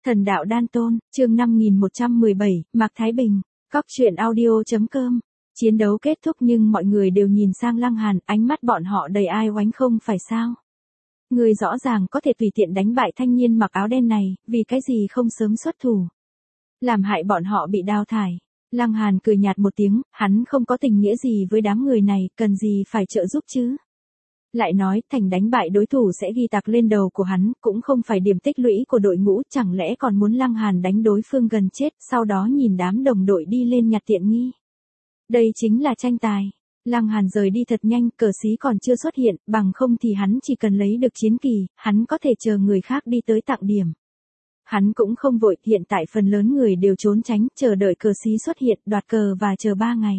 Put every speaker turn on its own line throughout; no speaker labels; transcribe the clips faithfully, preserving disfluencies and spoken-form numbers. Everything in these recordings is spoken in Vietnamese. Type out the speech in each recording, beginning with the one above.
Thần đạo đan tôn, chương năm nghìn một trăm mười bảy, Mạc Thái Bình, Cóc truyện audio chấm com. Chiến đấu kết thúc nhưng mọi người đều nhìn sang Lăng Hàn, ánh mắt bọn họ đầy ai oánh không phải sao. Người rõ ràng có thể tùy tiện đánh bại thanh niên mặc áo đen này, vì cái gì không sớm xuất thủ. Làm hại bọn họ bị đào thải. Lăng Hàn cười nhạt một tiếng, hắn không có tình nghĩa gì với đám người này, cần gì phải trợ giúp chứ. Lại nói, thành đánh bại đối thủ sẽ ghi tạc lên đầu của hắn, cũng không phải điểm tích lũy của đội ngũ, chẳng lẽ còn muốn Lăng Hàn đánh đối phương gần chết, sau đó nhìn đám đồng đội đi lên nhặt tiện nghi. Đây chính là tranh tài. Lăng Hàn rời đi thật nhanh, cờ xí còn chưa xuất hiện, bằng không thì hắn chỉ cần lấy được chiến kỳ, hắn có thể chờ người khác đi tới tặng điểm. Hắn cũng không vội, hiện tại phần lớn người đều trốn tránh, chờ đợi cờ xí xuất hiện, đoạt cờ và chờ ba ngày.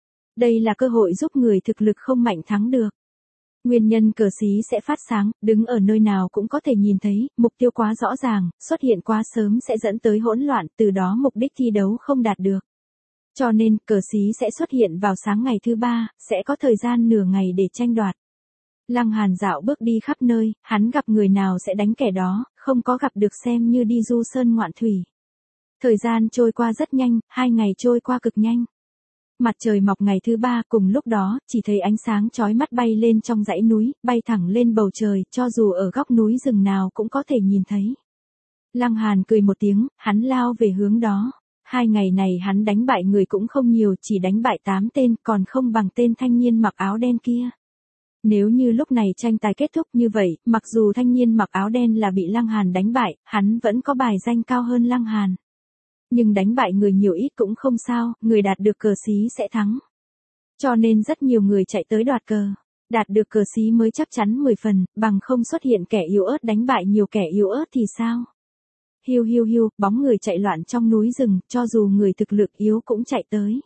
Đây là cơ hội giúp người thực lực không mạnh thắng được. Nguyên nhân cờ xí sẽ phát sáng, đứng ở nơi nào cũng có thể nhìn thấy, mục tiêu quá rõ ràng, xuất hiện quá sớm sẽ dẫn tới hỗn loạn, từ đó mục đích thi đấu không đạt được. Cho nên, cờ xí sẽ xuất hiện vào sáng ngày thứ ba, sẽ có thời gian nửa ngày để tranh đoạt. Lăng Hàn dạo bước đi khắp nơi, hắn gặp người nào sẽ đánh kẻ đó, không có gặp được xem như đi du sơn ngoạn thủy. Thời gian trôi qua rất nhanh, hai ngày trôi qua cực nhanh. Mặt trời mọc ngày thứ ba, cùng lúc đó, chỉ thấy ánh sáng chói mắt bay lên trong dãy núi, bay thẳng lên bầu trời, cho dù ở góc núi rừng nào cũng có thể nhìn thấy. Lăng Hàn cười một tiếng, hắn lao về hướng đó. Hai ngày này hắn đánh bại người cũng không nhiều, chỉ đánh bại tám tên, còn không bằng tên thanh niên mặc áo đen kia. Nếu như lúc này tranh tài kết thúc như vậy, mặc dù thanh niên mặc áo đen là bị Lăng Hàn đánh bại, hắn vẫn có bài danh cao hơn Lăng Hàn. Nhưng đánh bại người nhiều ít cũng không sao, người đạt được cờ xí sẽ thắng. Cho nên rất nhiều người chạy tới đoạt cờ. Đạt được cờ xí mới chắc chắn mười phần, bằng không xuất hiện kẻ yếu ớt đánh bại nhiều kẻ yếu ớt thì sao? Hiu hiu hiu, bóng người chạy loạn trong núi rừng, cho dù người thực lực yếu cũng chạy tới.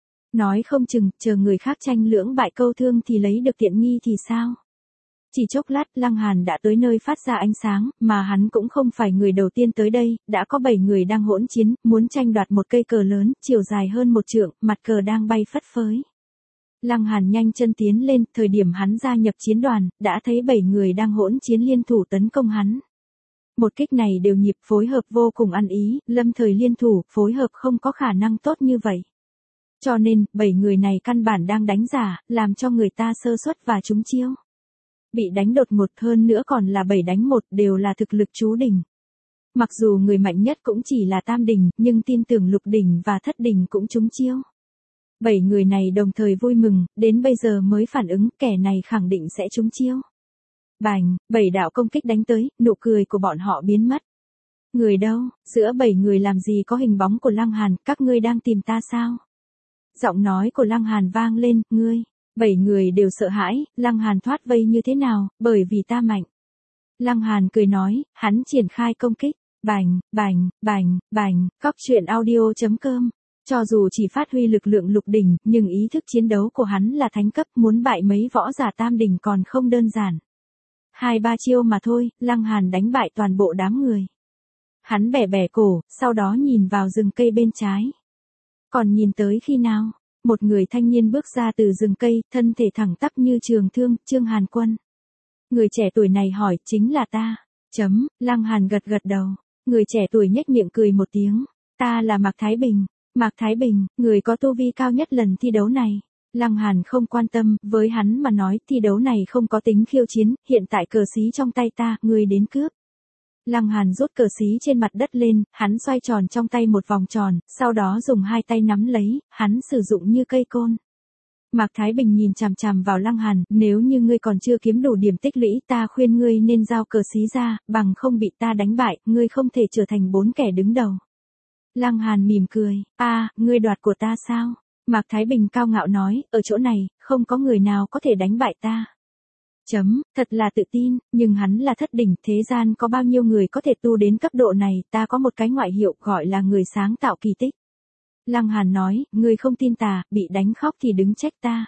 Nói không chừng, chờ người khác tranh lưỡng bại câu thương thì lấy được tiện nghi thì sao? Chỉ chốc lát, Lăng Hàn đã tới nơi phát ra ánh sáng, mà hắn cũng không phải người đầu tiên tới đây, đã có bảy người đang hỗn chiến, muốn tranh đoạt một cây cờ lớn, chiều dài hơn một trượng, mặt cờ đang bay phất phới. Lăng Hàn nhanh chân tiến lên, thời điểm hắn gia nhập chiến đoàn, đã thấy bảy người đang hỗn chiến liên thủ tấn công hắn. Một kích này đều nhịp phối hợp vô cùng ăn ý, lâm thời liên thủ, phối hợp không có khả năng tốt như vậy. Cho nên, bảy người này căn bản đang đánh giả, làm cho người ta sơ suất và trúng chiêu. Bị đánh đột ngột hơn nữa còn là bảy đánh một, đều là thực lực chú đỉnh. Mặc dù người mạnh nhất cũng chỉ là tam đỉnh, nhưng tin tưởng lục đỉnh và thất đỉnh cũng trúng chiêu. Bảy người này đồng thời vui mừng, đến bây giờ mới phản ứng, kẻ này khẳng định sẽ trúng chiêu. Bành, bảy đạo công kích đánh tới, nụ cười của bọn họ biến mất. Người đâu, giữa bảy người làm gì có hình bóng của Lăng Hàn, các ngươi đang tìm ta sao? Giọng nói của Lăng Hàn vang lên, ngươi. Bảy người đều sợ hãi, Lăng Hàn thoát vây như thế nào, bởi vì ta mạnh. Lăng Hàn cười nói, hắn triển khai công kích, bành, bành, bành, bành, Cóc truyện audio chấm com. Cho dù chỉ phát huy lực lượng lục đỉnh, nhưng ý thức chiến đấu của hắn là thánh cấp, muốn bại mấy võ giả tam đỉnh còn không đơn giản. Hai ba chiêu mà thôi, Lăng Hàn đánh bại toàn bộ đám người. Hắn bẻ bẻ cổ, sau đó nhìn vào rừng cây bên trái. Còn nhìn tới khi nào? Một người thanh niên bước ra từ rừng cây, thân thể thẳng tắp như trường thương, Trương Hàn Quân. Người trẻ tuổi này hỏi, chính là ta. Chấm, Lăng Hàn gật gật đầu. Người trẻ tuổi nhếch miệng cười một tiếng. Ta là Mạc Thái Bình. Mạc Thái Bình, người có tu vi cao nhất lần thi đấu này. Lăng Hàn không quan tâm, với hắn mà nói, thi đấu này không có tính khiêu chiến, hiện tại cờ xí trong tay ta, người đến cướp. Lăng Hàn rút cờ xí trên mặt đất lên, hắn xoay tròn trong tay một vòng tròn, sau đó dùng hai tay nắm lấy, hắn sử dụng như cây côn. Mạc Thái Bình nhìn chằm chằm vào Lăng Hàn, nếu như ngươi còn chưa kiếm đủ điểm tích lũy, ta khuyên ngươi nên giao cờ xí ra, bằng không bị ta đánh bại, ngươi không thể trở thành bốn kẻ đứng đầu. Lăng Hàn mỉm cười, a, ngươi đoạt của ta sao? Mạc Thái Bình cao ngạo nói, ở chỗ này, không có người nào có thể đánh bại ta. Chấm, thật là tự tin, nhưng hắn là thất đỉnh, thế gian có bao nhiêu người có thể tu đến cấp độ này, ta có một cái ngoại hiệu gọi là người sáng tạo kỳ tích. Lăng Hàn nói, ngươi không tin ta, bị đánh khóc thì đứng trách ta.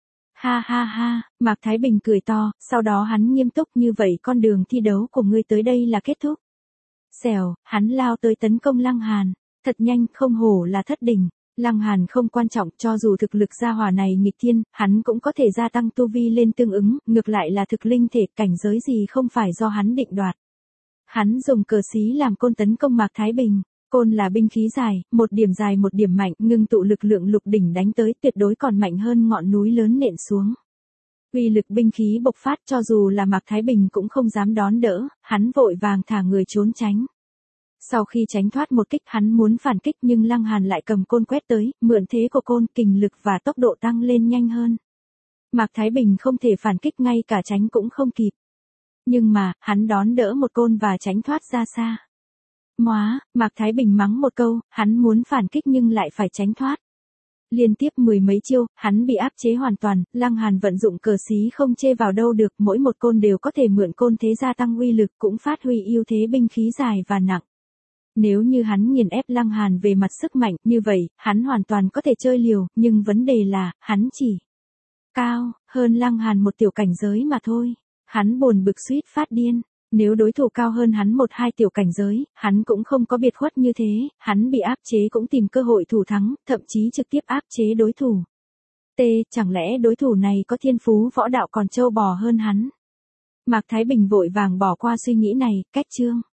Ha ha ha, Mạc Thái Bình cười to, sau đó hắn nghiêm túc, như vậy con đường thi đấu của ngươi tới đây là kết thúc. Xèo, hắn lao tới tấn công Lăng Hàn, thật nhanh, không hổ là thất đỉnh. Lăng Hàn không quan trọng, cho dù thực lực gia hỏa này nghịch thiên, hắn cũng có thể gia tăng tu vi lên tương ứng, ngược lại là thực linh thể, cảnh giới gì không phải do hắn định đoạt. Hắn dùng cờ xí làm côn tấn công Mạc Thái Bình. Côn là binh khí dài, một điểm dài một điểm mạnh, ngưng tụ lực lượng lục đỉnh đánh tới tuyệt đối còn mạnh hơn ngọn núi lớn nện xuống. Uy lực binh khí bộc phát cho dù là Mạc Thái Bình cũng không dám đón đỡ, hắn vội vàng thả người trốn tránh. Sau khi tránh thoát một kích hắn muốn phản kích nhưng Lăng Hàn lại cầm côn quét tới, mượn thế của côn kình lực và tốc độ tăng lên nhanh hơn. Mạc Thái Bình không thể phản kích ngay cả tránh cũng không kịp. Nhưng mà, hắn đón đỡ một côn và tránh thoát ra xa. Móa, Mạc Thái Bình mắng một câu, hắn muốn phản kích nhưng lại phải tránh thoát. Liên tiếp mười mấy chiêu, hắn bị áp chế hoàn toàn, Lăng Hàn vận dụng cờ xí không chê vào đâu được, mỗi một côn đều có thể mượn côn thế gia tăng uy lực cũng phát huy ưu thế binh khí dài và nặng. Nếu như hắn nghiền ép Lăng Hàn về mặt sức mạnh, như vậy, hắn hoàn toàn có thể chơi liều, nhưng vấn đề là, hắn chỉ cao hơn Lăng Hàn một tiểu cảnh giới mà thôi. Hắn buồn bực suýt phát điên. Nếu đối thủ cao hơn hắn một hai tiểu cảnh giới, hắn cũng không có biệt khuất như thế, hắn bị áp chế cũng tìm cơ hội thủ thắng, thậm chí trực tiếp áp chế đối thủ. T. Chẳng lẽ đối thủ này có thiên phú võ đạo còn trâu bò hơn hắn? Mạc Thái Bình vội vàng bỏ qua suy nghĩ này, cách chương.